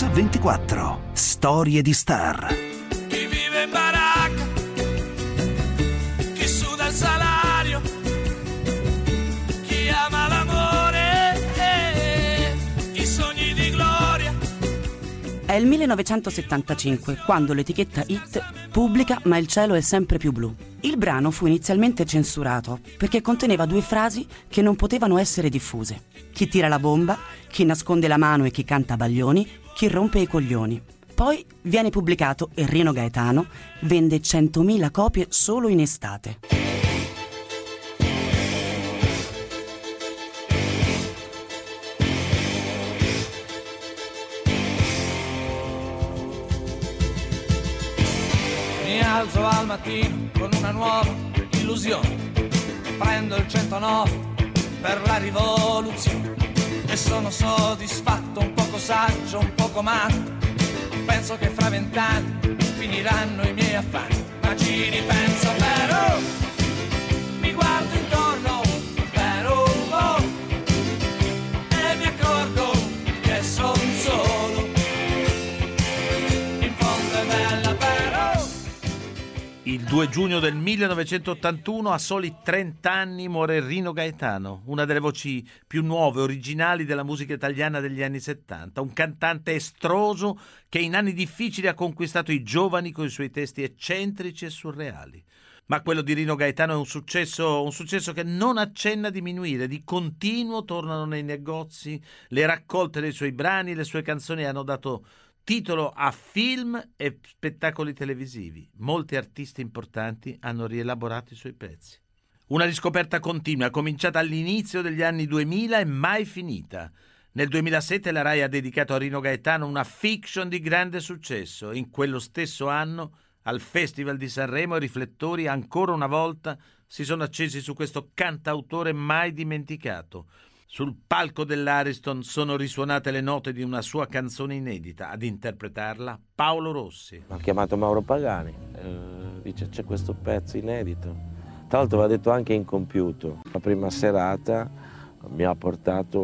Mix 24. Storie di star. Chi vive in baracca, chi suda il salario, chi ama l'amore, i sogni di gloria. È il 1975 quando l'etichetta Hit pubblica Ma il cielo è sempre più blu. Il brano fu inizialmente censurato perché conteneva 2 frasi che non potevano essere diffuse. Chi tira la bomba, chi nasconde la mano e chi canta baglioni, chi rompe i coglioni. Poi viene pubblicato e Rino Gaetano vende 100.000 copie solo in estate. Mi alzo al mattino con una nuova illusione, prendo il 109 per la rivoluzione e sono soddisfatto, un poco saggio, un poco matto. Penso che fra 20 anni finiranno i miei affari, ma ci ripenso però, mi guardo intorno per un po' e mi accorgo che son solo, in fondo è bella però. Il 2 giugno del 1981, a soli 30 anni, muore Rino Gaetano, una delle voci più nuove e originali della musica italiana degli anni 70, un cantante estroso che in anni difficili ha conquistato i giovani con i suoi testi eccentrici e surreali. Ma quello di Rino Gaetano è un successo che non accenna a diminuire, di continuo tornano nei negozi le raccolte dei suoi brani, le sue canzoni hanno dato titolo a film e spettacoli televisivi. Molti artisti importanti hanno rielaborato i suoi pezzi. Una riscoperta continua, cominciata all'inizio degli anni 2000 e mai finita. Nel 2007 la Rai ha dedicato a Rino Gaetano una fiction di grande successo. In quello stesso anno, al Festival di Sanremo, i riflettori ancora una volta si sono accesi su questo cantautore mai dimenticato. Sul palco dell'Ariston sono risuonate le note di una sua canzone inedita, ad interpretarla Paolo Rossi. Mi ha chiamato Mauro Pagani, dice c'è questo pezzo inedito. Tra l'altro va detto anche incompiuto. La prima serata mi ha portato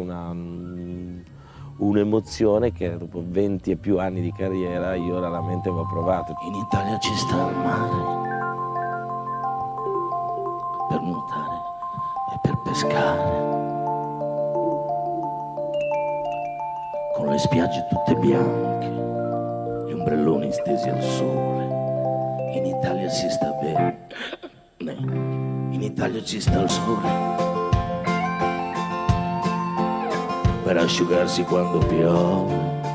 un'emozione che dopo 20 e più anni di carriera io raramente avevo provato. In Italia ci sta il mare per nuotare e per pescare, con le spiagge tutte bianche, gli ombrelloni stesi al sole. In Italia si sta bene, in Italia ci sta il sole per asciugarsi quando piove,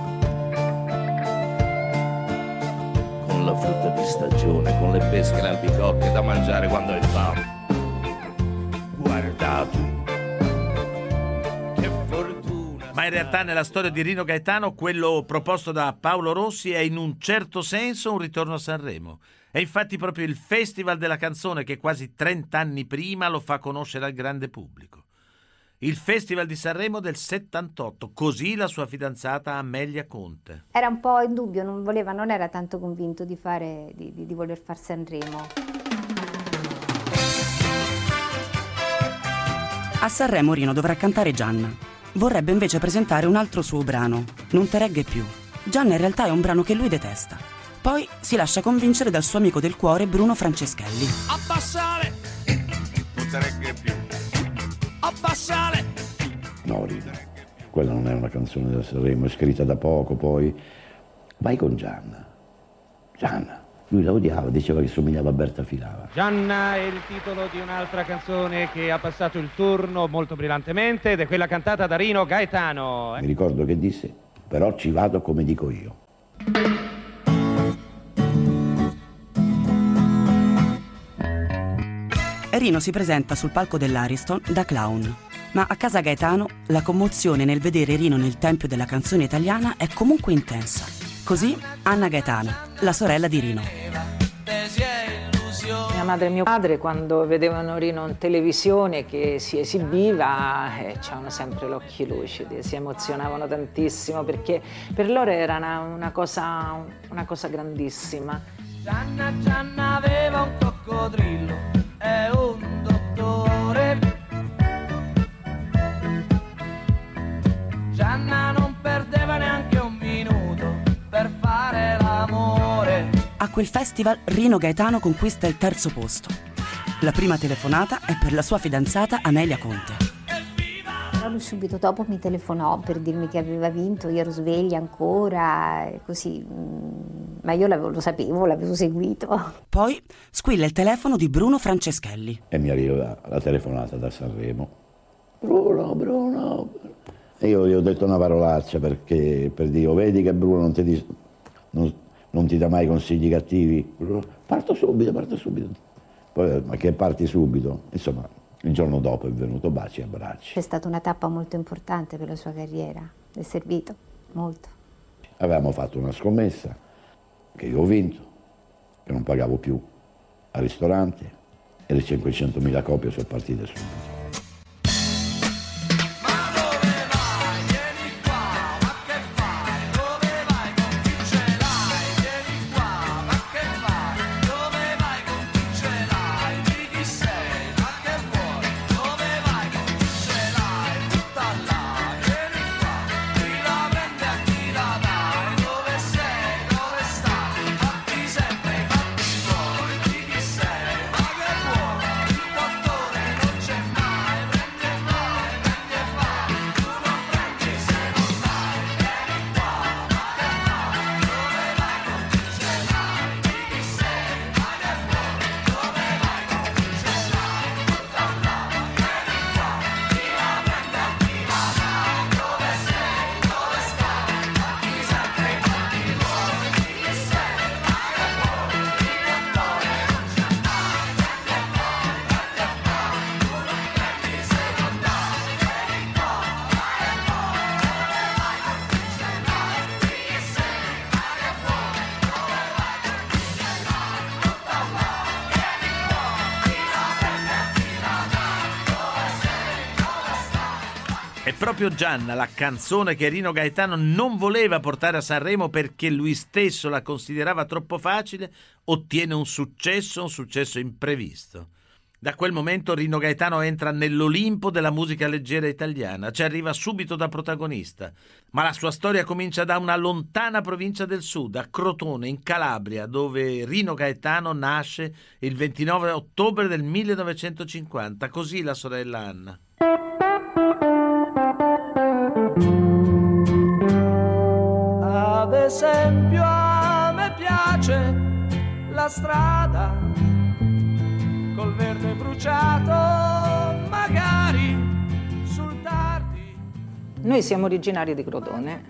con la frutta di stagione, con le pesche e le albicocche da mangiare quando hai fame. Guardate, che fortuna! Ma in realtà nella storia di Rino Gaetano quello proposto da Paolo Rossi è in un certo senso un ritorno a Sanremo. È infatti proprio il Festival della canzone che quasi 30 anni prima lo fa conoscere al grande pubblico. Il Festival di Sanremo del 78, così la sua fidanzata Amelia Conte. Era un po' in dubbio, non era tanto convinto di voler far Sanremo. A Sanremo Rino dovrà cantare Gianna. Vorrebbe invece presentare un altro suo brano, Non te regge più. Gianna in realtà è un brano che lui detesta. Poi si lascia convincere dal suo amico del cuore Bruno Franceschelli. Abbassare, non te regge più. Abbassare. No, Rino, quella non è una canzone del Sanremo, è scritta da poco, poi vai con Gianna. Gianna, lui la odiava, diceva che somigliava a Berta Filava. Gianna è il titolo di un'altra canzone che ha passato il turno molto brillantemente ed è quella cantata da Rino Gaetano. Mi ricordo che disse, però ci vado come dico io. Rino si presenta sul palco dell'Ariston da clown, ma a casa Gaetano la commozione nel vedere Rino nel tempio della canzone italiana è comunque intensa. Così Anna Gaetano, la sorella di Rino. Mia madre e mio padre, quando vedevano Rino in televisione che si esibiva, c'erano sempre gli occhi lucidi, si emozionavano tantissimo perché per loro era una cosa grandissima. Gianna aveva un coccodrillo e un dottore. Gianna non perdeva neanche un minuto quel festival Rino Gaetano conquista il 3° posto. La prima telefonata è per la sua fidanzata Amelia Conte. Lui subito dopo mi telefonò per dirmi che aveva vinto, io ero sveglia ancora, così, ma io lo sapevo, l'avevo seguito. Poi squilla il telefono di Bruno Franceschelli. E mi arriva la telefonata da Sanremo. Bruno. E io gli ho detto una parolaccia per dire, vedi che Bruno non ti dà mai consigli cattivi. Parto subito. Poi, ma che parti subito? Insomma, il giorno dopo è venuto baci e abbracci. È stata una tappa molto importante per la sua carriera, è servito molto. Avevamo fatto una scommessa che io ho vinto, che non pagavo più al ristorante e le 500.000 copie sono partite subito. È proprio Gianna la canzone che Rino Gaetano non voleva portare a Sanremo perché lui stesso la considerava troppo facile, ottiene un successo imprevisto. Da quel momento Rino Gaetano entra nell'Olimpo della musica leggera italiana, ci arriva subito da protagonista, ma la sua storia comincia da una lontana provincia del sud, a Crotone, in Calabria, dove Rino Gaetano nasce il 29 ottobre del 1950, così la sorella Anna. Ad esempio a me piace la strada col verde bruciato, magari sul tardi. Noi siamo originari di Crotone.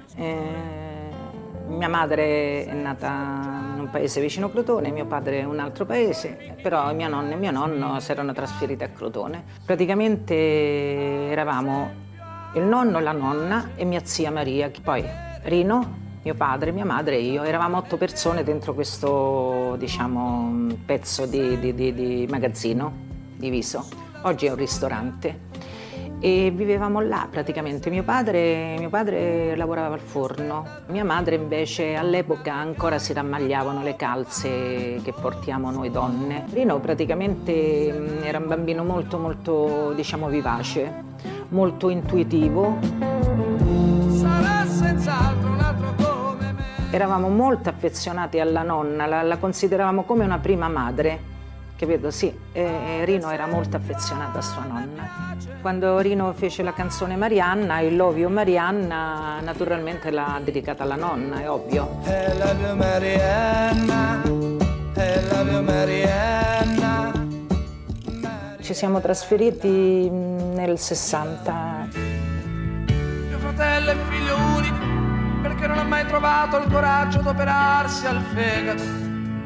Mia madre è nata in un paese vicino Crotone, mio padre in un altro paese, però mia nonna e mio nonno si erano trasferiti a Crotone. Praticamente eravamo il nonno, la nonna e mia zia Maria, poi Rino, mio padre, mia madre e io. Eravamo 8 persone dentro questo, diciamo, pezzo di magazzino diviso. Oggi è un ristorante. E vivevamo là praticamente. Mio padre lavorava al forno, mia madre invece all'epoca ancora si rammagliavano le calze che portiamo noi donne. Rino praticamente era un bambino molto diciamo vivace, molto intuitivo. Sarà senz'altro un altro come me. Eravamo molto affezionati alla nonna, la consideravamo come una prima madre. Capito? Sì, Rino era molto affezionato a sua nonna. Quando Rino fece la canzone Marianna, I Love You Marianna, naturalmente l'ha dedicata alla nonna, è ovvio. I love you Marianna, I love you Marianna. Ci siamo trasferiti nel 60. Mio fratello è figlio unico perché non ha mai trovato il coraggio di operarsi al fegato.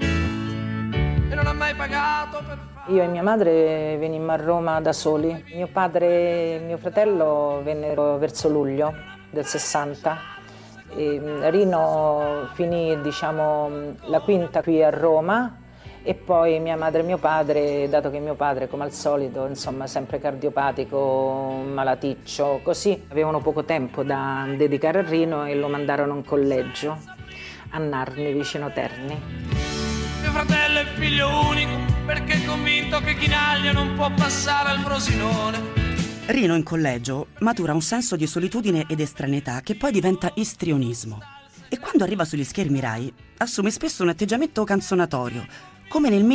E non ha mai pagato per fare. Io e mia madre venimmo a Roma da soli. Mio padre e mio fratello vennero verso luglio del 60. E Rino finì, diciamo, la quinta qui a Roma e poi mia madre e mio padre, dato che mio padre, come al solito, insomma, sempre cardiopatico, malaticcio, così, avevano poco tempo da dedicare a Rino e lo mandarono a un collegio a Narni, vicino Terni. Mio fratello è figlio unico perché è convinto che Chinaglia non può passare al Frosinone. Rino in collegio matura un senso di solitudine ed estraneità che poi diventa istrionismo. E Quando arriva sugli schermi Rai, assume spesso un atteggiamento canzonatorio, come nel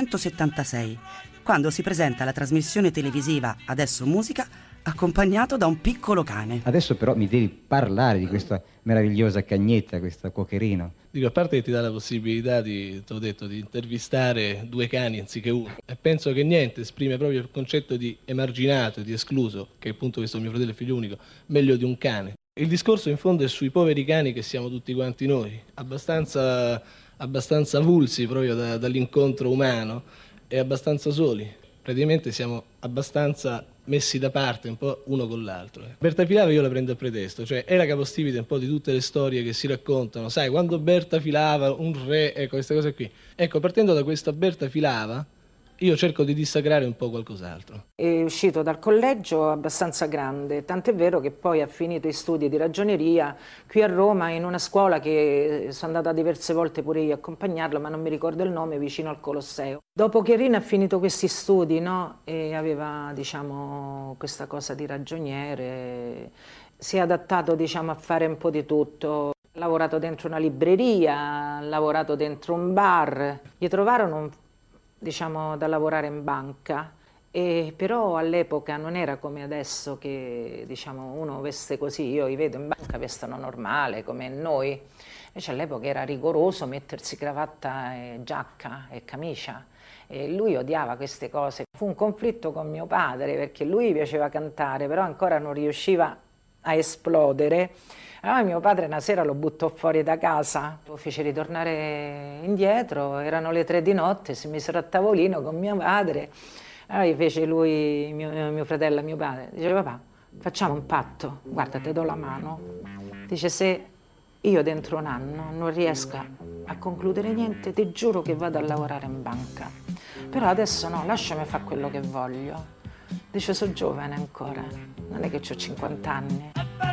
1976, quando si presenta alla trasmissione televisiva Adesso Musica, accompagnato da un piccolo cane. Adesso però mi devi parlare di questa meravigliosa cagnetta, questa cuocherino. Dico, a parte che ti dà la possibilità di, t'ho detto, di intervistare 2 cani anziché uno, e penso che niente esprime proprio il concetto di emarginato e di escluso, che è appunto questo mio fratello è figlio unico, meglio di un cane. Il discorso in fondo è sui poveri cani che siamo tutti quanti noi, abbastanza avulsi proprio dall'incontro umano e abbastanza soli. Praticamente siamo abbastanza messi da parte un po' uno con l'altro. Berta Filava io la prendo a pretesto, cioè è la capostipite un po' di tutte le storie che si raccontano. Sai, quando Berta Filava, un re, ecco queste cose qui. Ecco, partendo da questa Berta Filava, io cerco di dissacrare un po' qualcos'altro. È uscito dal collegio abbastanza grande, tant'è vero che poi ha finito i studi di ragioneria qui a Roma in una scuola che sono andata diverse volte pure io a accompagnarlo, ma non mi ricordo il nome, vicino al Colosseo. Dopo che Rina ha finito questi studi, no, e aveva, diciamo, questa cosa di ragioniere, si è adattato, diciamo, a fare un po' di tutto. Ha lavorato dentro una libreria, ha lavorato dentro un bar, gli trovarono diciamo da lavorare in banca, e però all'epoca non era come adesso che diciamo uno veste così, io li vedo in banca vestono normale come noi, invece all'epoca era rigoroso mettersi cravatta e giacca e camicia, e lui odiava queste cose. Fu un conflitto con mio padre perché lui piaceva cantare però ancora non riusciva a esplodere. Allora mio padre una sera lo buttò fuori da casa, lo fece ritornare indietro, erano le 3 di notte, si misero a tavolino con mio padre, allora gli fece lui, mio fratello, mio padre, dice papà facciamo un patto, guarda te do la mano, dice se io dentro un anno non riesco a concludere niente ti giuro che vado a lavorare in banca, però adesso no, lasciami fare quello che voglio, dice sono giovane ancora, non è che ho 50 anni.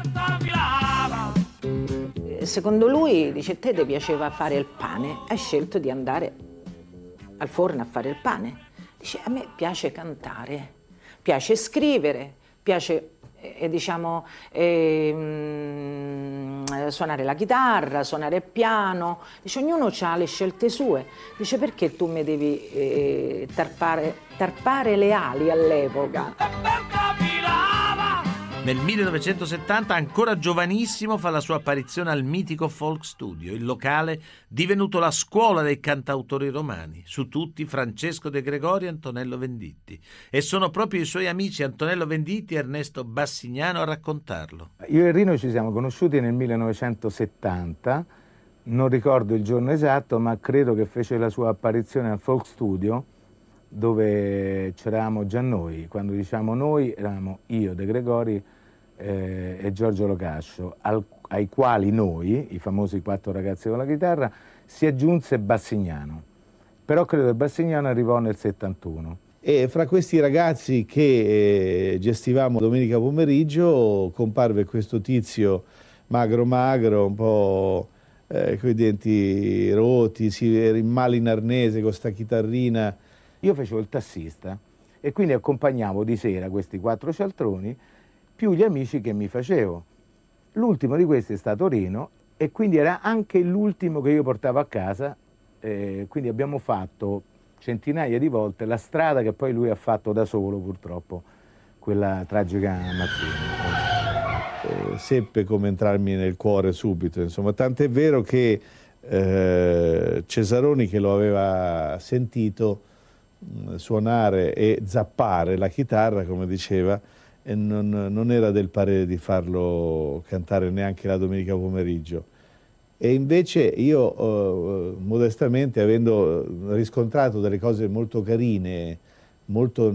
Secondo lui, dice, te ti piaceva fare il pane, hai scelto di andare al forno a fare il pane. Dice, a me piace cantare, piace scrivere, piace, diciamo, suonare la chitarra, suonare il piano. Dice, ognuno ha le scelte sue. Dice, perché tu mi devi tarpare le ali all'epoca? Nel 1970, ancora giovanissimo, fa la sua apparizione al mitico Folk Studio, il locale divenuto la scuola dei cantautori romani, su tutti Francesco De Gregori e Antonello Venditti. E sono proprio i suoi amici Antonello Venditti e Ernesto Bassignano a raccontarlo. Io e Rino ci siamo conosciuti nel 1970, non ricordo il giorno esatto, ma credo che fece la sua apparizione al Folk Studio, dove c'eravamo già noi. Quando diciamo noi, eravamo io, De Gregori e Giorgio Locascio, ai quali noi, i famosi 4 ragazzi con la chitarra, si aggiunse Bassignano. Però credo che Bassignano arrivò nel 71. E fra questi ragazzi che gestivamo domenica pomeriggio comparve questo tizio magro, un po' con i denti rotti, era in male in arnese con sta chitarrina. Io facevo il tassista e quindi accompagnavo di sera questi 4 cialtroni più gli amici che mi facevo. L'ultimo di questi è stato Rino e quindi era anche l'ultimo che io portavo a casa, quindi abbiamo fatto centinaia di volte la strada che poi lui ha fatto da solo purtroppo, quella tragica mattina. Seppe come entrarmi nel cuore subito, insomma, tant'è vero che Cesaroni, che lo aveva sentito suonare e zappare la chitarra, come diceva, e non era del parere di farlo cantare neanche la domenica pomeriggio. E invece io, modestamente, avendo riscontrato delle cose molto carine, molto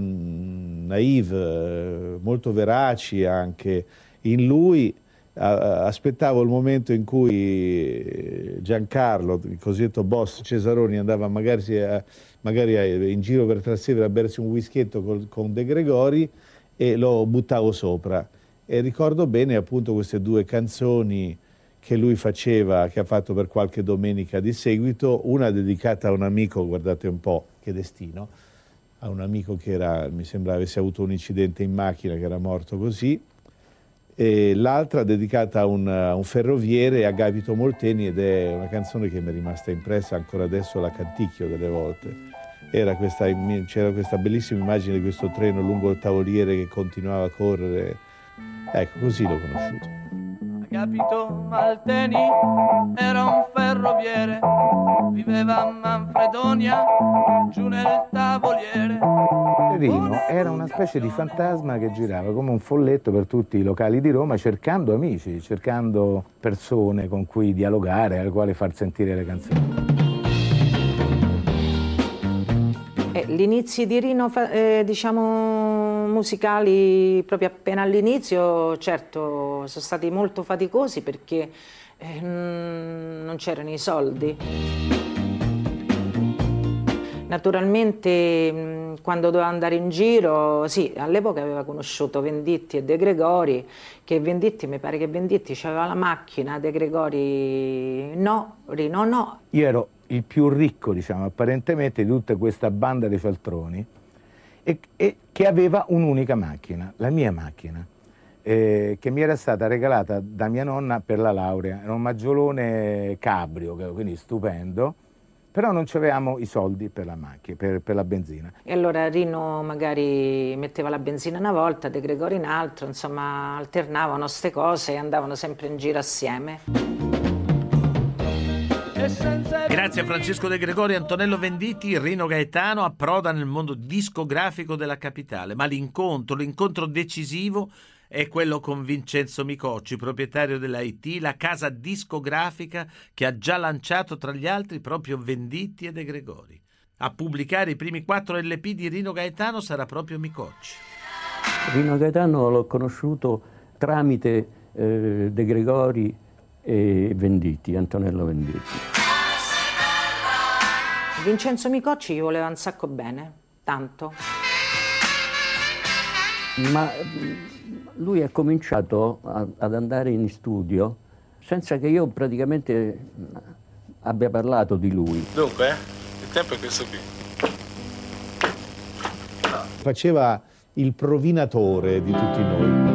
naive, molto veraci anche in lui, aspettavo il momento in cui Giancarlo, il cosiddetto boss Cesaroni, andava magari in giro per Trastevere a bersi un whiskyetto con De Gregori e lo buttavo sopra. E ricordo bene appunto queste 2 canzoni che lui faceva, che ha fatto per qualche domenica di seguito, una dedicata a un amico, guardate un po' che destino, a un amico che mi sembra avesse avuto un incidente in macchina, che era morto così, e l'altra dedicata a un ferroviere, Agapito Molteni, ed è una canzone che mi è rimasta impressa, ancora adesso la canticchio delle volte. C'era questa bellissima immagine di questo treno lungo il tavoliere che continuava a correre. Ecco, così l'ho conosciuto. Agapito Molteni era un ferroviere, viveva a Manfredonia, giù nel tavoliere. Rino era una specie di fantasma che girava come un folletto per tutti i locali di Roma, cercando amici, cercando persone con cui dialogare, alle quali far sentire le canzoni. Gli inizi di Rino, diciamo, musicali, proprio appena all'inizio, certo, sono stati molto faticosi perché non c'erano i soldi. Naturalmente, quando doveva andare in giro, sì, all'epoca aveva conosciuto Venditti e De Gregori, che Venditti, mi pare che Venditti aveva la macchina, De Gregori no, Rino no. Io ero il più ricco, diciamo, apparentemente, di tutta questa banda di cialtroni e che aveva un'unica macchina, la mia macchina, che mi era stata regalata da mia nonna per la laurea. Era un Maggiolone cabrio, quindi stupendo, però non avevamo i soldi per la macchina, per la benzina. E allora Rino magari metteva la benzina una volta, De Gregori in altro, insomma alternavano ste cose e andavano sempre in giro assieme. Grazie a Francesco De Gregori e Antonello Venditti, Rino Gaetano approda nel mondo discografico della capitale, ma l'incontro decisivo è quello con Vincenzo Micocci, proprietario della IT, la casa discografica che ha già lanciato tra gli altri proprio Venditti e De Gregori. A pubblicare i primi 4 LP di Rino Gaetano sarà proprio Micocci. Rino Gaetano l'ho conosciuto tramite De Gregori e Venditti, Antonello Venditti. Vincenzo Micocci gli voleva un sacco bene, tanto. Ma lui ha cominciato ad andare in studio senza che io praticamente abbia parlato di lui. Dunque, il tempo è questo qui. Faceva il provinatore di tutti noi.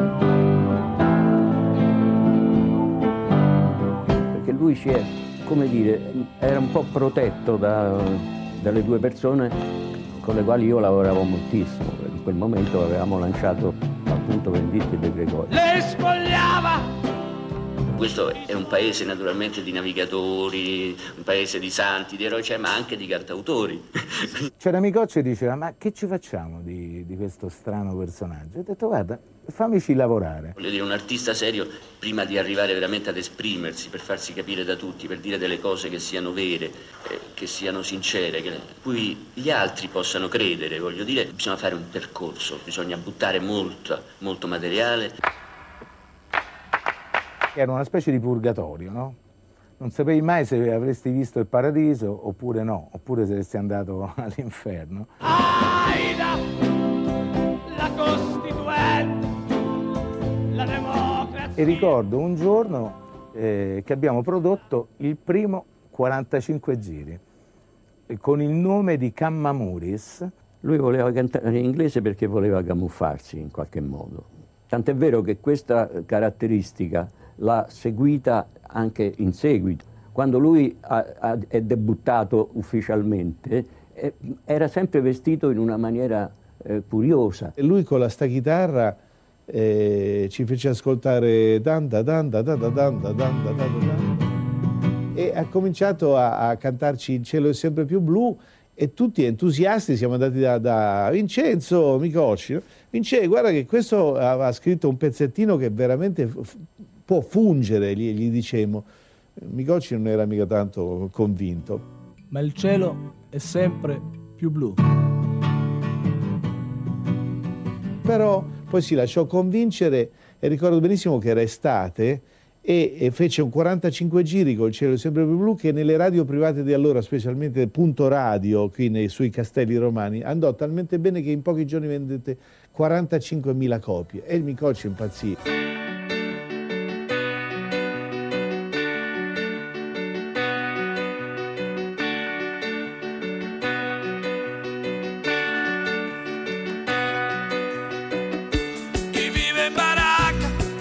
Perché lui si è, come dire, era un po' protetto dalle due persone con le quali io lavoravo moltissimo. In quel momento avevamo lanciato appunto Venditti e De Gregori. Le spogliava! Questo è un paese naturalmente di navigatori, un paese di santi, di eroi, ma anche di cantautori. C'era Micocci e diceva: ma che ci facciamo di questo strano personaggio? Ho detto: guarda, fammici lavorare. Voglio dire, un artista serio, prima di arrivare veramente ad esprimersi, per farsi capire da tutti, per dire delle cose che siano vere, che siano sincere, cui gli altri possano credere, voglio dire, bisogna fare un percorso, bisogna buttare molto materiale. Era una specie di purgatorio, no? Non sapevi mai se avresti visto il paradiso oppure no, oppure se saresti andato all'inferno. Aida, la Costituente, la democrazia. E ricordo un giorno che abbiamo prodotto il primo 45 giri con il nome di Cammamuris. Lui voleva cantare in inglese perché voleva camuffarsi in qualche modo. Tant'è vero che questa caratteristica l'ha seguita anche in seguito. Quando lui è debuttato ufficialmente, era sempre vestito in una maniera curiosa. E lui con la sta chitarra ci fece ascoltare danda danda danda danda danda danda e ha cominciato a cantarci Il cielo è sempre più blu e tutti entusiasti siamo andati da Vincenzo Micocci. Vincenzo, guarda che questo aveva scritto un pezzettino che veramente può fungere, gli dicemmo. Micocci non era mica tanto convinto. Ma il cielo è sempre più blu. Però poi si lasciò convincere e ricordo benissimo che era estate e fece un 45 giri col cielo sempre più blu che nelle radio private di allora, specialmente Punto Radio, qui sui Castelli Romani, andò talmente bene che in pochi giorni vendette 45.000 copie e il Micocci impazzì. Chi vive in baracca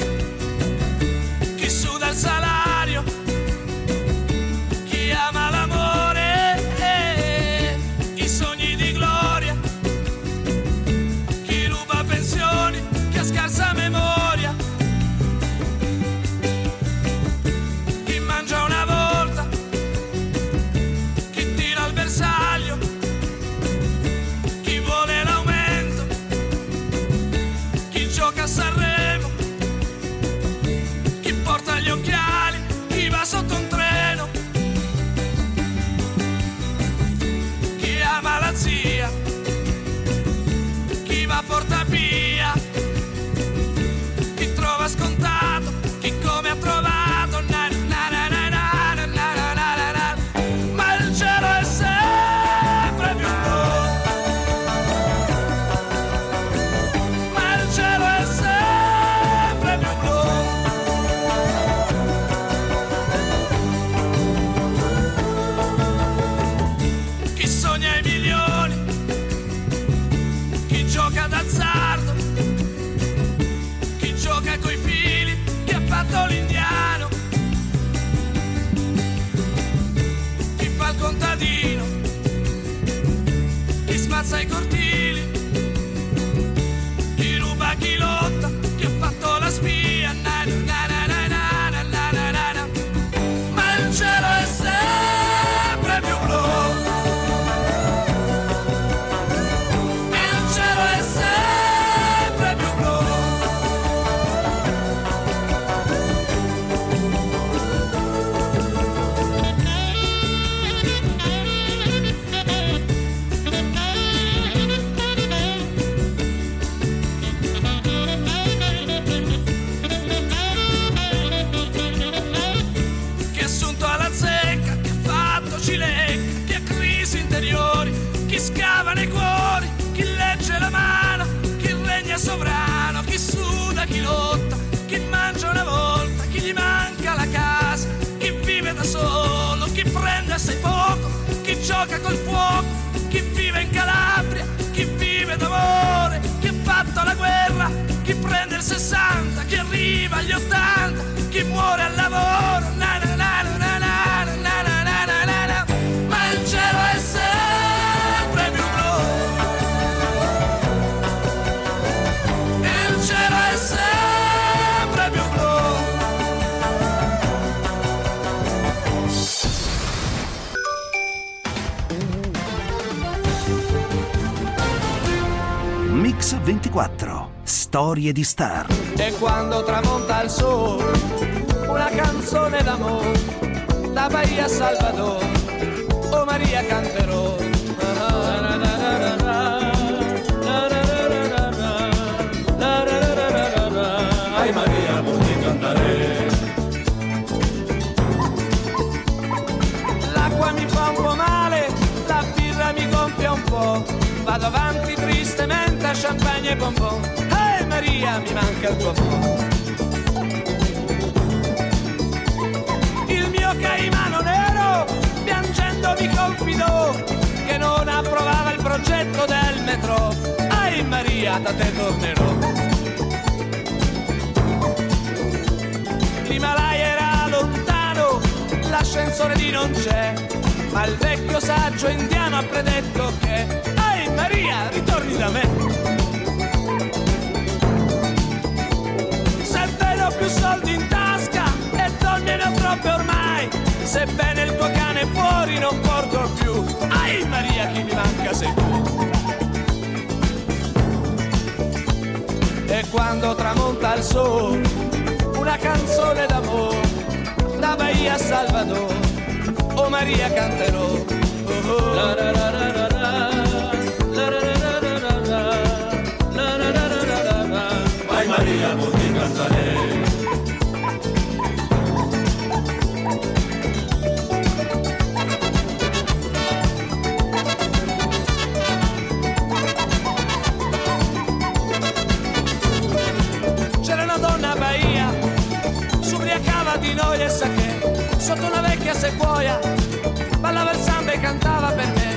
chi lotta, chi mangia una volta, chi gli manca la casa, chi vive da solo, chi prende assai poco, chi gioca col fuoco, chi vive in Calabria, chi vive d'amore, chi ha fatto la guerra, chi prende il 60, chi arriva agli 80, chi muore al lavoro, na na na na na na na na na na na na. Ma il cielo è sempre più blu, il cielo è sempre più blu. Mix 24, storie di star. E quando tramonta il sole, una canzone d'amore, da Bahia a Salvador, oh Maria canterò. Ai Maria vuoi cantare. L'acqua mi fa un po' male, la birra mi gonfia un po', vado avanti tristemente a champagne e bonbon. Ehi Maria, mi manca il tuo amore. Il mio caimano nero piangendo mi confidò che non approvava il progetto del metro. Ehi Maria, da te tornerò. L'Himalaya era lontano, l'ascensore lì non c'è, ma il vecchio saggio indiano ha predetto che ehi Maria, ritorni da me. Se vedo più soldi in tasca e donne ne ho troppe ormai, sebbene il tuo cane è fuori non porto più. Ehi Maria, chi mi manca sei tu. E quando tramonta il sole, una canzone d'amore, da Bahia a Salvador, oh Maria canterò. Oh, oh. La, la, la, la, la, la. Vai Maria, vuoi cantare. C'era una donna a Bahia, s'ubriacava di noia e sake, sotto una vecchia sequoia, ballava il samba e cantava per me.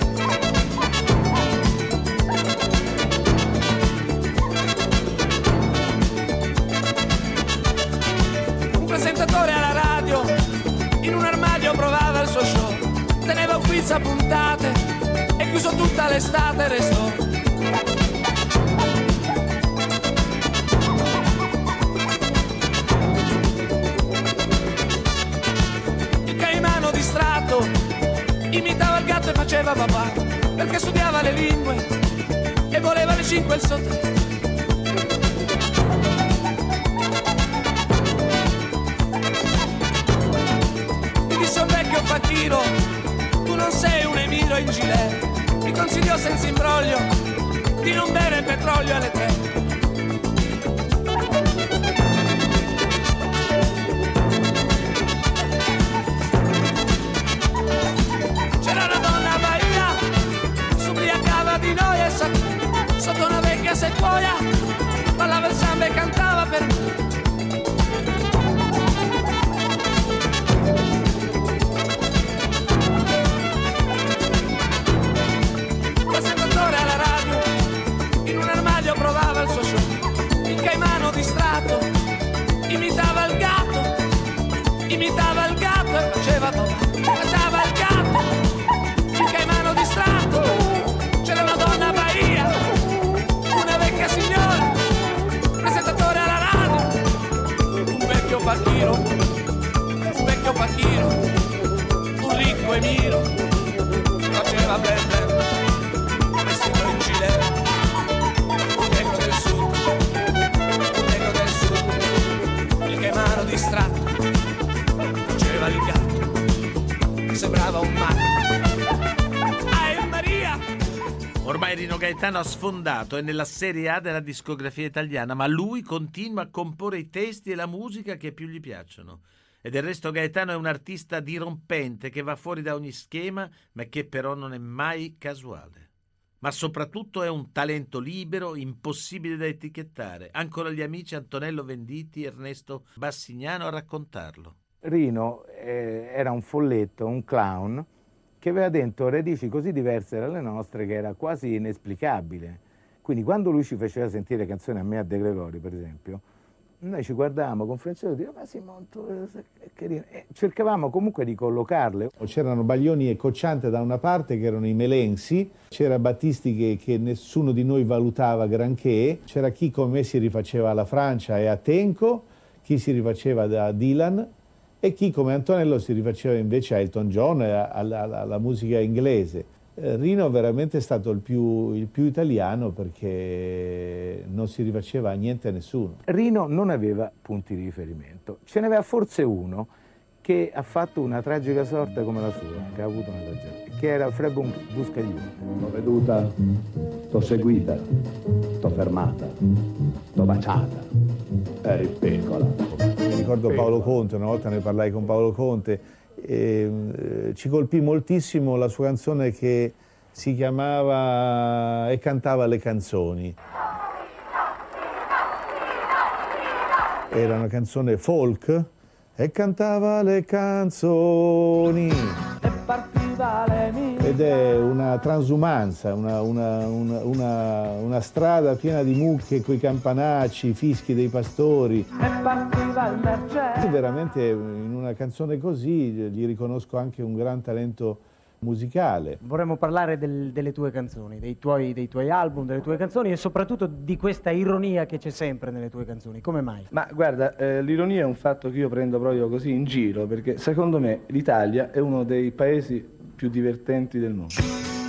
Presentatore alla radio, in un armadio provava il suo show, teneva un quiz a puntate e chiuso tutta l'estate restò. Il caimano distratto imitava il gatto e faceva papà, perché studiava le lingue e voleva le 5 il sotto. Facchino, tu non sei un emiro in gilet, mi consiglio senza imbroglio di non bere petrolio alle 3. C'era una donna a Bahia, s'ubriacava di noia e sotto una vecchia sequoia, ballava il samba e cantava per me. Provava il suo show, il caimano distratto imitava il gatto e faceva papà, cantava il gatto, il caimano distratto. C'era una donna a Bahia, una vecchia signora, presentatore alla radio, un vecchio facchino, un ricco emiro, faceva ben ben, vestito in gilet. Mano distratto, faceva il gatto, sembrava un matto. Maria! Ormai Rino Gaetano ha sfondato, è nella Serie A della discografia italiana, ma lui continua a comporre i testi e la musica che più gli piacciono. E del resto Gaetano è un artista dirompente che va fuori da ogni schema, ma che però non è mai casuale. ma soprattutto è un talento libero, impossibile da etichettare. Ancora gli amici Antonello Venditti e Ernesto Bassignano a raccontarlo. Rino era un folletto, un clown, che aveva dentro radici così diverse dalle nostre che era quasi inesplicabile. Quindi quando lui ci faceva sentire canzoni, a me, a De Gregori per esempio, noi ci guardavamo con Francesco e dicevamo, ma sì, molto carino. E cercavamo comunque di collocarle. C'erano Baglioni e Cocciante da una parte, che erano i Melensi, c'era Battisti che nessuno di noi valutava granché, c'era chi come me si rifaceva alla Francia e a Tenco, chi si rifaceva da Dylan, e chi come Antonello si rifaceva invece a Elton John e alla musica inglese. Rino veramente è stato il più italiano, perché non si rifaceva a niente a nessuno. Rino non aveva punti di riferimento, ce n'aveva forse uno che ha fatto una tragica sorte come la sua, che ha avuto una tragedia, che era Fred Buscaglione. T'ho veduta, t'ho seguita, t'ho fermata, t'ho baciata, eri piccola. Mi ricordo Paolo Conte, una volta ne parlai con Paolo Conte, ci colpì moltissimo la sua canzone che si chiamava E cantava le canzoni. Era una canzone folk e cantava le canzoni. E partiva le mie. Ed è una transumanza, una strada piena di mucche coi campanacci, i fischi dei pastori. E partiva il Mercedes. Veramente in una canzone così gli riconosco anche un gran talento musicale. Vorremmo parlare delle tue canzoni, dei tuoi album, delle tue canzoni e soprattutto di questa ironia che c'è sempre nelle tue canzoni. Come mai? Ma guarda, l'ironia è un fatto che io prendo proprio così in giro, perché secondo me l'Italia è uno dei paesi più divertenti del mondo.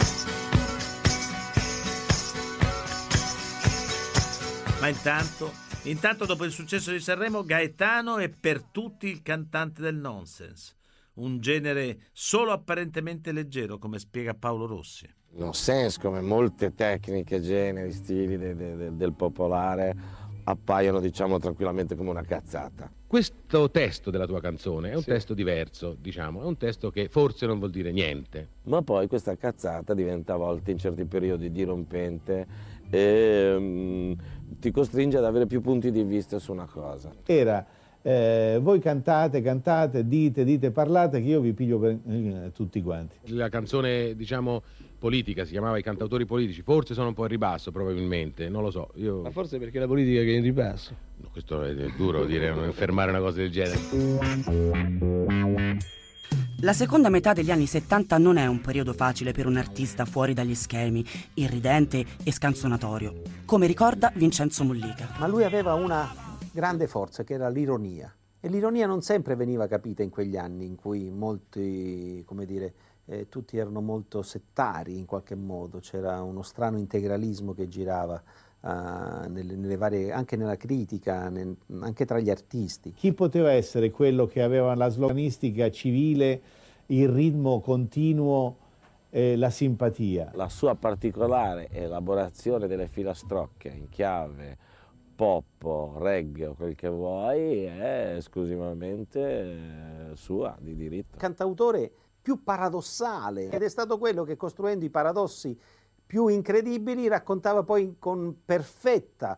Ma intanto dopo il successo di Sanremo, Gaetano è per tutti il cantante del nonsense, un genere solo apparentemente leggero, come spiega Paolo Rossi. Nonsense, come molte tecniche, generi, stili del popolare, appaiono, diciamo, tranquillamente come una cazzata. Questo testo della tua canzone è un testo diverso, diciamo, è un testo che forse non vuol dire niente. Ma poi questa cazzata diventa a volte in certi periodi dirompente e ti costringe ad avere più punti di vista su una cosa. Era voi cantate, dite, parlate, che io vi piglio per tutti quanti. La canzone, diciamo, politica si chiamava I cantautori politici, forse sono un po' in ribasso probabilmente, non lo so. Ma forse perché la politica che è in ribasso. No, questo è duro dire, non fermare una cosa del genere. La seconda metà degli anni 70 non è un periodo facile per un artista fuori dagli schemi, irridente e scanzonatorio, come ricorda Vincenzo Mollica. Ma lui aveva una grande forza, che era l'ironia. E l'ironia non sempre veniva capita in quegli anni in cui molti, come dire, tutti erano molto settari in qualche modo, c'era uno strano integralismo che girava nelle varie, anche nella critica, anche tra gli artisti. Chi poteva essere quello che aveva la sloganistica civile, il ritmo continuo, la simpatia? La sua particolare elaborazione delle filastrocche in chiave pop, reggae o quel che vuoi è esclusivamente sua, di diritto. Cantautore più paradossale, ed è stato quello che, costruendo i paradossi più incredibili, raccontava poi con perfetto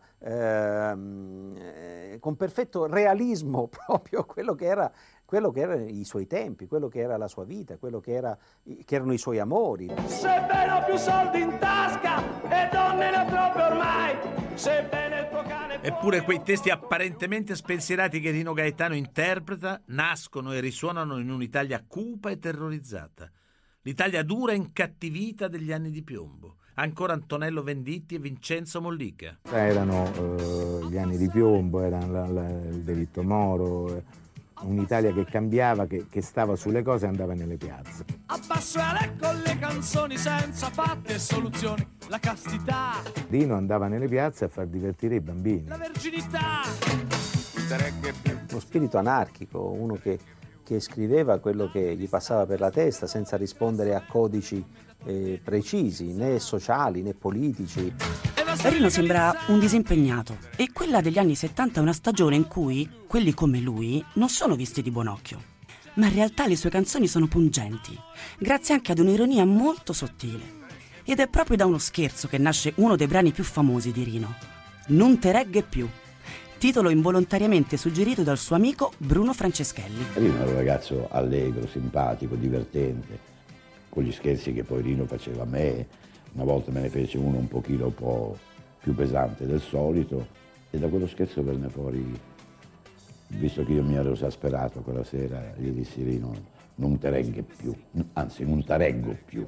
realismo proprio quello che erano i suoi tempi, quello che era la sua vita, che erano i suoi amori. Sebbene ho più soldi in tasca e donne ne ho troppe ormai, sebbene il tuo cane... Eppure quei testi apparentemente spensierati che Rino Gaetano interpreta nascono e risuonano in un'Italia cupa e terrorizzata. L'Italia dura e incattivita degli anni di piombo. Ancora Antonello Venditti e Vincenzo Mollica. Erano gli anni di piombo, era il delitto Moro, un'Italia che cambiava, che stava sulle cose e andava nelle piazze. Abbasso e ecco le canzoni senza fatti e soluzioni, la castità. Rino andava nelle piazze a far divertire i bambini. La verginità. Uno spirito anarchico, uno che scriveva quello che gli passava per la testa senza rispondere a codici precisi, né sociali né politici. Rino sembra un disimpegnato e quella degli anni 70 è una stagione in cui quelli come lui non sono visti di buon occhio, ma in realtà le sue canzoni sono pungenti, grazie anche ad un'ironia molto sottile. Ed è proprio da uno scherzo che nasce uno dei brani più famosi di Rino, Non te regge più, titolo involontariamente suggerito dal suo amico Bruno Franceschelli. Rino era un ragazzo allegro, simpatico, divertente, con gli scherzi che poi Rino faceva a me. Una volta me ne fece uno un po' più pesante del solito e da quello scherzo venne fuori, visto che io mi ero esasperato quella sera, gli dissi: Rino, non te regge più, anzi non te reggo più.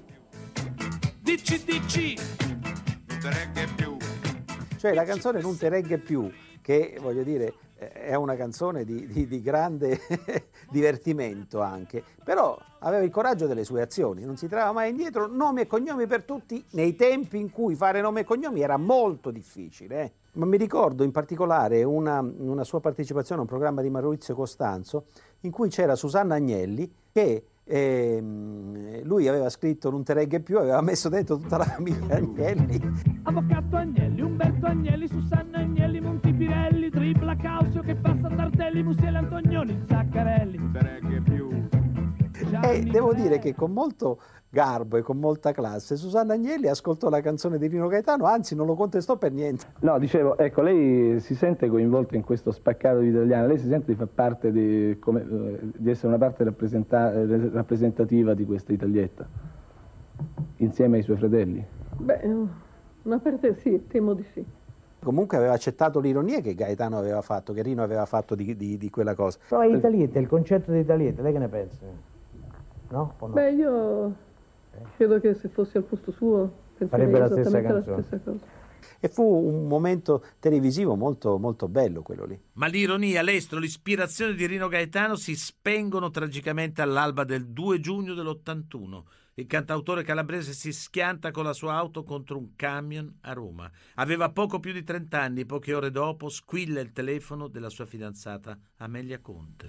Dici, non te regge più. Cioè la canzone Non te regge più, che voglio dire è una canzone di grande divertimento anche, però aveva il coraggio delle sue azioni, non si tirava mai indietro, nomi e cognomi per tutti, nei tempi in cui fare nomi e cognomi era molto difficile. Ma mi ricordo in particolare una sua partecipazione a un programma di Maurizio Costanzo in cui c'era Susanna Agnelli che lui aveva scritto Non te regge più, aveva messo dentro tutta la famiglia Agnelli. Avvocato Agnelli, Umberto Agnelli, Susanna Agnelli, Montipirelli, Tripla Causio che passa Tartelli, Musiele Antonioni, Zaccarelli. Non te regge più. E devo dire che con molto garbo e con molta classe Susanna Agnelli ascoltò la canzone di Rino Gaetano, anzi non lo contestò per niente. No, dicevo, ecco, lei si sente coinvolta in questo spaccato di italiana, lei si sente di far parte di essere una parte rappresentativa di questa Italietta, insieme ai suoi fratelli? Beh, una parte sì, temo di sì. Comunque aveva accettato l'ironia che Gaetano aveva fatto, che Rino aveva fatto di quella cosa. Però Italietta, il concetto di Italietta, lei che ne pensa? No? O no? Beh, io credo che se fossi al posto suo farebbe la stessa esattamente canzone. la stessa cosa. E fu un momento televisivo molto, molto bello quello lì. Ma l'ironia, l'estro, l'ispirazione di Rino Gaetano si spengono tragicamente all'alba del 2 giugno dell'81. Il cantautore calabrese si schianta con la sua auto contro un camion a Roma. Aveva poco più di 30 anni, poche ore dopo squilla il telefono della sua fidanzata Amelia Conte.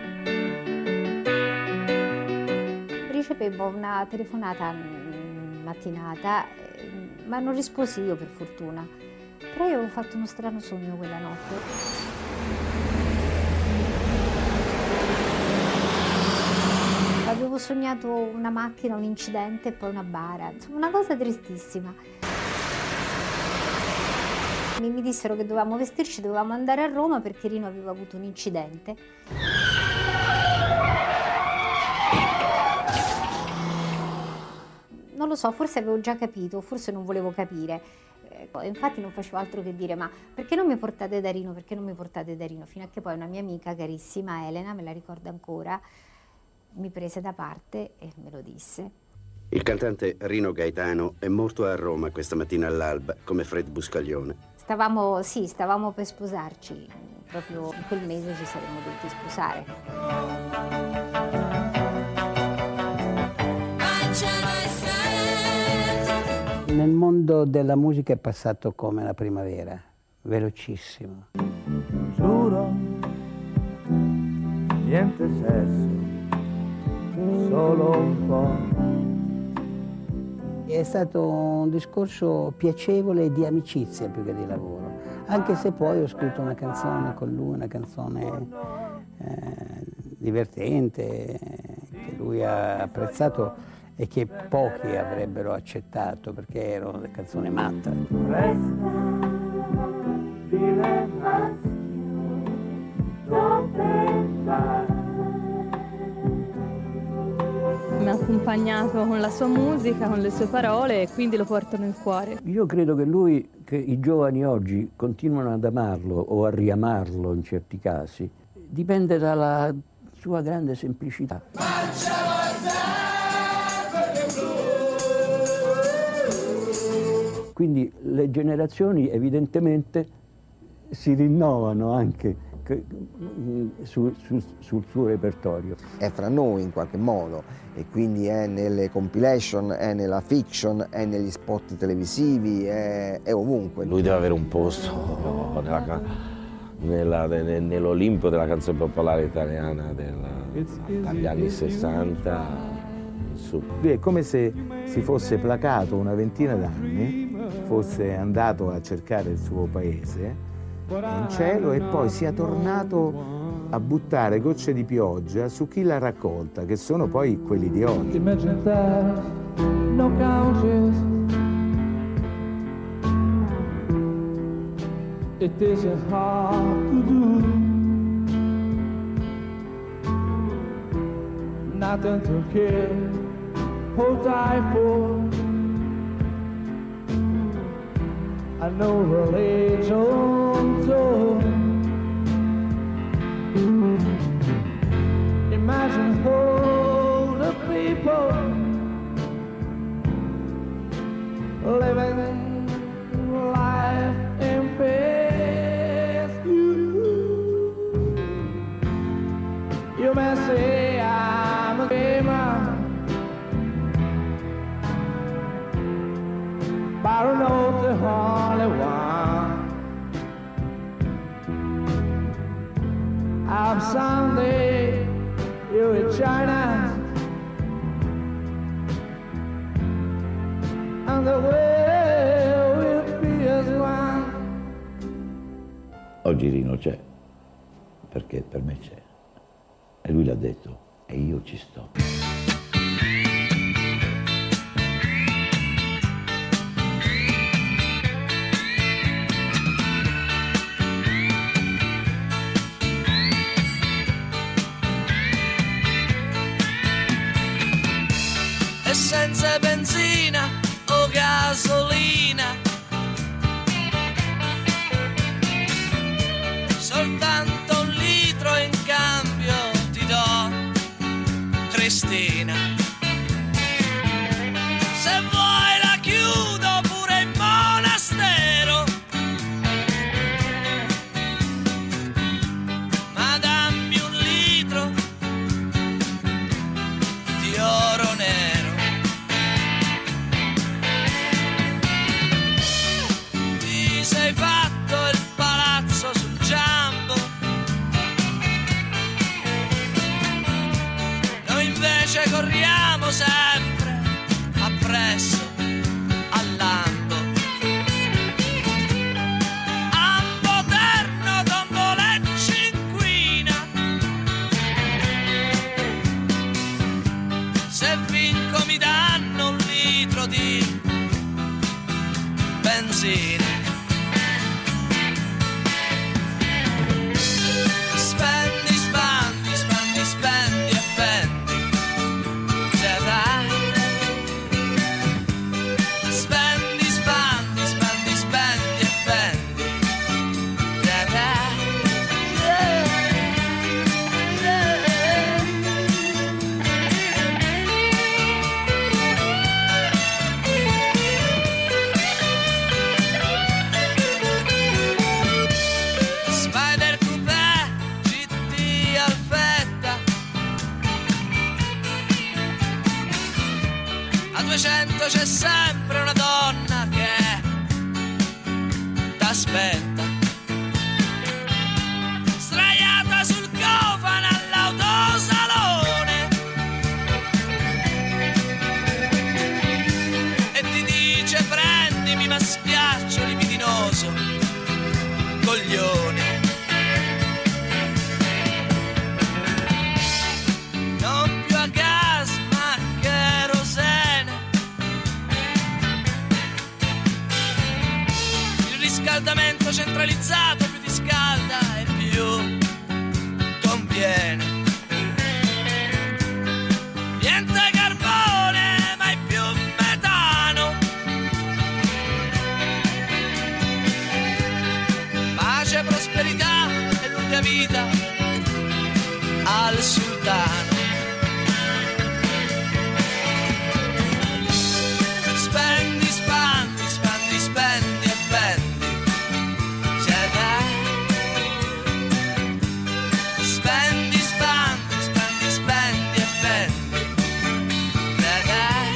Ricevevo una telefonata mattinata, ma non risposi io per fortuna. Però io avevo fatto uno strano sogno quella notte. Avevo sognato una macchina, un incidente e poi una bara, insomma una cosa tristissima. Mi dissero che dovevamo vestirci, dovevamo andare a Roma perché Rino aveva avuto un incidente. Non lo so, forse avevo già capito, forse non volevo capire. Infatti non facevo altro che dire: ma perché non mi portate da Rino, perché non mi portate da Rino? Fino a che poi una mia amica carissima, Elena, me la ricordo ancora, mi prese da parte e me lo disse. Il cantante Rino Gaetano è morto a Roma questa mattina all'alba, come Fred Buscaglione. Stavamo per sposarci, proprio in quel mese ci saremmo dovuti sposare. Nel mondo della musica è passato come la primavera, velocissimo. Giuro, niente sesso, solo un po'. È stato un discorso piacevole di amicizia più che di lavoro, anche se poi ho scritto una canzone con lui, una canzone divertente, che lui ha apprezzato e che pochi avrebbero accettato perché era una canzone matta. Resta, vive maschio, dove vai? Mi ha accompagnato con la sua musica, con le sue parole e quindi lo porto nel cuore. Io credo che i giovani oggi continuano ad amarlo o a riamarlo in certi casi. Dipende dalla sua grande semplicità. Quindi le generazioni evidentemente si rinnovano anche sul suo repertorio. È fra noi in qualche modo e quindi è nelle compilation, è nella fiction, è negli spot televisivi, è ovunque. Lui deve avere un posto nell'Olimpo della canzone popolare italiana dagli anni 60. È come se si fosse placato una ventina d'anni, fosse andato a cercare il suo paese in cielo e poi sia tornato a buttare gocce di pioggia su chi l'ha raccolta, che sono poi quelli di oggi. No couches, it isn't hard to do. Nothing to kill or die for. I know religion told. Imagine all the people living life in peace. You may say I'm a dreamer, but I'm not the only one. I'm someday you in China, and the world will be as one. Oggi Rino c'è, perché per me c'è. E lui l'ha detto, e io ci sto. E senza benzina o gasolina, soltanto un litro in cambio ti do, Cristina. Se vuoi la chiudo pure in monastero, ma dammi un litro di oro nero. Ti sei fatto il palazzo sul Giambo, noi invece corriamo sempre appresso al lampo. Ambo terno, tombolecci inquina, se vinco mi danno un litro di benzina. Spendi, spandi, spandi, spendi e fendi, se dai. Spendi, spandi, spandi, spendi e fendi, se dai. Spider Coupé, GT Alfetta, a 200 c'è sempre una donna che t'aspetta, sdraiata sul cofano all'autosalone, e ti dice prendimi ma schiaccio libidinoso, coglione. Non più a gas ma kerosene, il riscaldamento centralizzato più ti scalda e più conviene. Niente carbone mai più metano, pace, prosperità e lunga vita al sultano. Spendi, spandi, spandi, spendi e fendi, se dai. Spendi, spandi, spandi, spendi e fendi, se dai.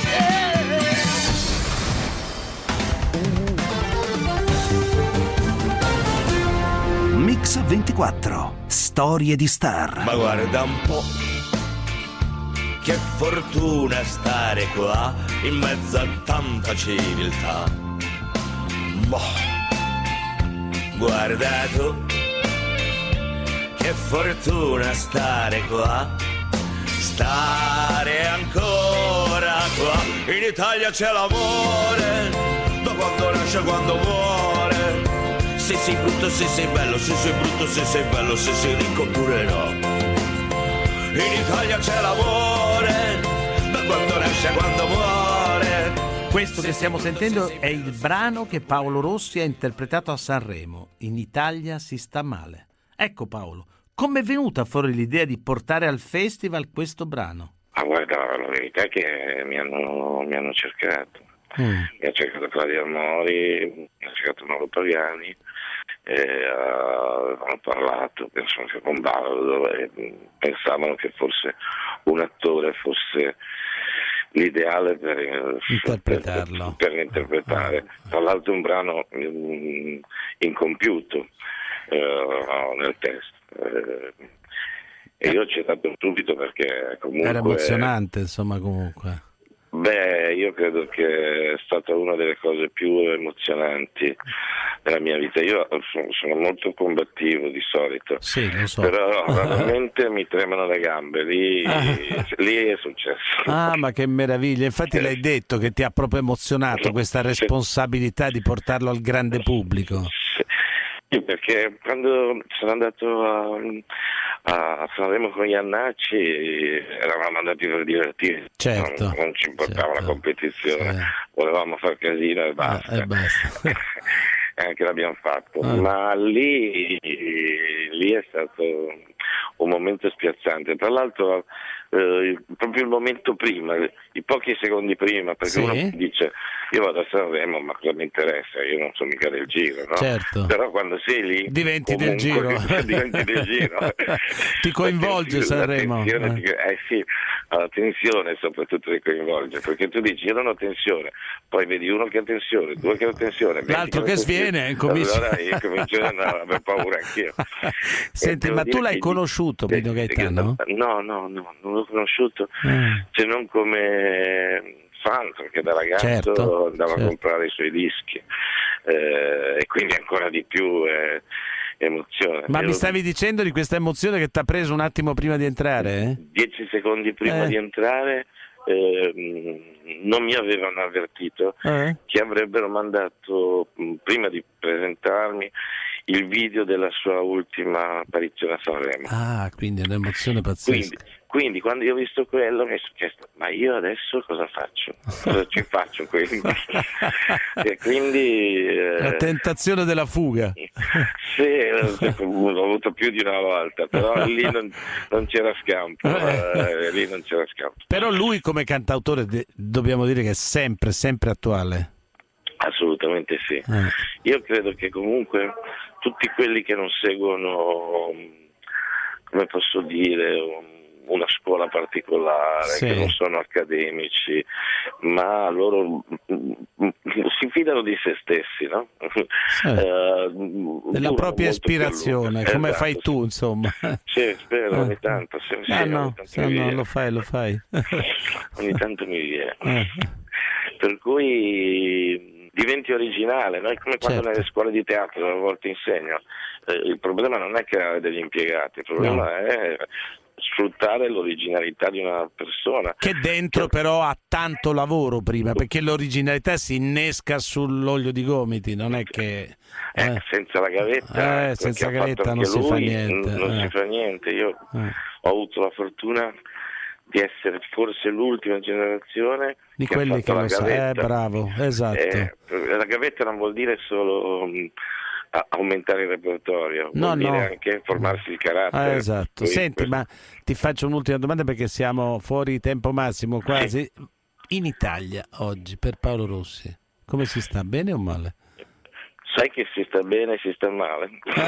Mix 24. Storie di star. Ma guarda un po', che fortuna stare qua in mezzo a tanta civiltà. Boh, guarda tu, che fortuna stare qua, stare ancora qua. In Italia c'è l'amore, da quando nasce a quando muore. Se sei brutto, se sei bello, se sei brutto, se sei bello, se sei ricco oppure no. In Italia c'è l'amore, da quando nasce a quando muore. Questo che stiamo sentendo è il brano che Paolo Rossi ha interpretato a Sanremo. In Italia si sta male. Ecco Paolo, come è venuta fuori l'idea di portare al festival questo brano? Guarda, la verità è che mi hanno cercato. Mi ha cercato Claudio Amori, mi ha cercato Mauro Pagani, hanno parlato, penso anche con Baldo, e pensavano che forse un attore fosse l'ideale per interpretarlo. Per interpretare. Tra l'altro un brano incompiuto nel testo. E io ci ho dato subito perché comunque... Era emozionante, insomma, comunque. Beh, io credo che è stata una delle cose più emozionanti della mia vita. Io sono molto combattivo di solito, sì, lo so. Però veramente mi tremano le gambe, lì è successo. Ah, ma che meraviglia, infatti l'hai detto che ti ha proprio emozionato questa responsabilità di portarlo al grande pubblico. Sì, perché quando sono andato a Sanremo con Iannacci eravamo andati per divertirci, certo, non ci importava la competizione, volevamo far casino e basta. E anche l'abbiamo fatto, ma lì è stato un momento spiazzante. Tra l'altro proprio il momento prima, i pochi secondi prima, perché uno dice io vado a Sanremo ma cosa mi interessa, io non sono mica del giro, no? Certo. Però quando sei lì diventi del giro. Diventi del giro. Ti coinvolge Sanremo. Sì, la tensione soprattutto ti coinvolge, perché tu dici io non ho tensione, poi vedi uno che ha tensione, due che ha tensione, l'altro che sviene, allora io comincio ad aver paura anch'io. Senti, ma tu l'hai conosciuto Pino Gaetano? No, non l'ho conosciuto, se non come fan, perché da ragazzo andavo a comprare i suoi dischi, e quindi ancora di più emozione. Ma mi stavi dicendo di questa emozione che ti ha preso un attimo prima di entrare? 10 secondi prima di entrare non mi avevano avvertito che avrebbero mandato, prima di presentarmi, il video della sua ultima apparizione a Sanremo. Ah, quindi è un'emozione pazzesca. Quindi quando io ho visto quello mi sono chiesto, ma io adesso cosa faccio? Cosa ci faccio? Quindi? E quindi la tentazione della fuga. Sì, l'ho avuto più di una volta, però lì non c'era scampo. Lì non c'era scampo. Però lui come cantautore dobbiamo dire che è sempre attuale. Assolutamente sì. Io credo che comunque tutti quelli che non seguono, come posso dire, una scuola particolare, che non sono accademici, ma loro si fidano di se stessi, no? Della propria ispirazione, come fai tu, insomma. Sì, spero, ogni tanto. Lo fai. Ogni tanto mi viene. Per cui diventi originale, no? È come quando nelle scuole di teatro a volte insegno. Il problema non è creare degli impiegati, il problema è sfruttare l'originalità di una persona. Che dentro però ha tanto lavoro prima, perché l'originalità si innesca sull'olio di gomiti, non è che... senza la gavetta, senza la gavetta non si fa niente. Non si fa niente. Io ho avuto la fortuna di essere forse l'ultima generazione di quelli che lo sa. Bravo, esatto. La gavetta non vuol dire solo aumentare il repertorio, vuol dire anche formarsi il carattere. Esatto. Senti, ma ti faccio un'ultima domanda perché siamo fuori tempo massimo quasi. In Italia oggi per Paolo Rossi come si sta, bene o male? Sai che si sta bene e si sta male.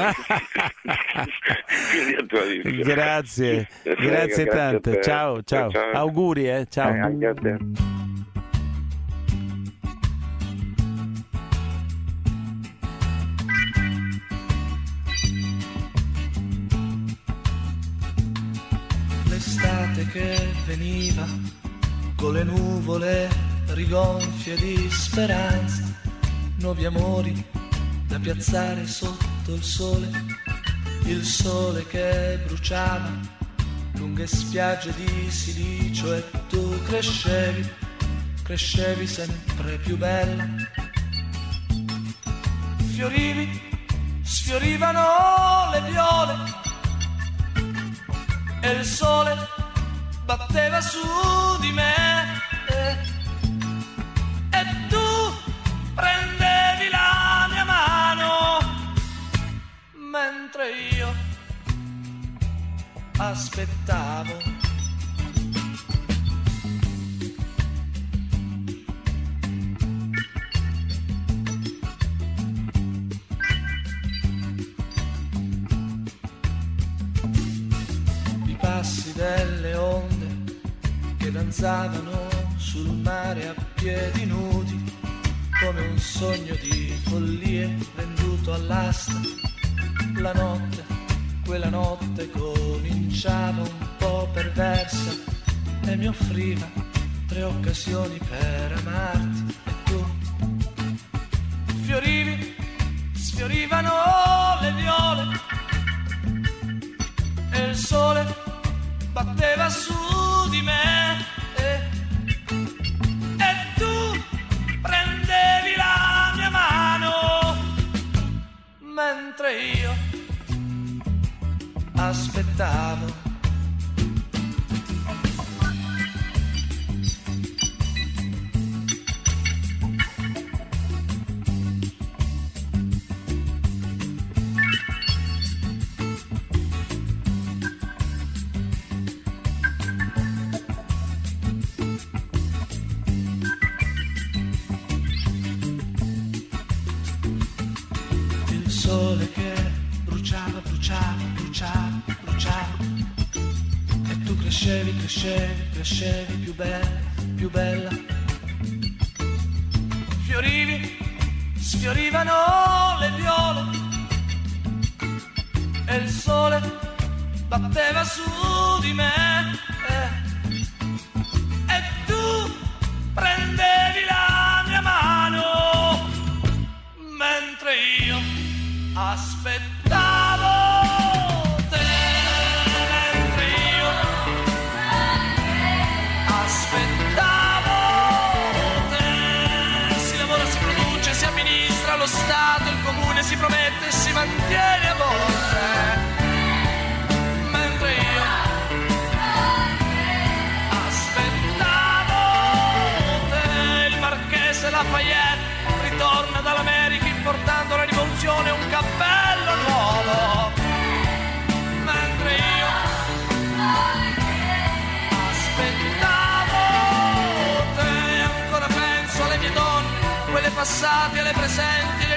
Grazie tante. Ciao. Auguri, ciao. Anche a te. L'estate che veniva con le nuvole rigonfie di speranza, nuovi amori da piazzare sotto il sole che bruciava lunghe spiagge di silicio, e tu crescevi sempre più bella, fiorivi sfiorivano le viole e il sole batteva su di me e tu prendevi la mia mano mentre io aspettavo. I passi delle onde che danzavano sul mare a piedi nudi, come un sogno di follie venduto all'asta. La notte, quella notte cominciava un po' perversa e mi offriva 3 occasioni per amarti e tu fiorivi, sfiorivano le viole e il sole batteva su di me e tu prendevi la mia mano mentre io aspettavo. Il sole che bruciava, bruciava, bruciava, bruciava e tu crescevi, crescevi, crescevi più bella, più bella. Fiorivi, sfiorivano le viole e il sole batteva su di me e tu prendevi la mia mano mentre io aspettavo te, mentre io aspettavo te. Si lavora, si produce, si amministra, lo Stato, il comune si promette e si mantiene a volte, mentre io aspettavo te. Il marchese Lafayette ritorna dall'America importando la rivoluzione e un cappello nuovo, mentre io aspettavo te. Ancora penso alle mie donne, quelle passate, alle presenti,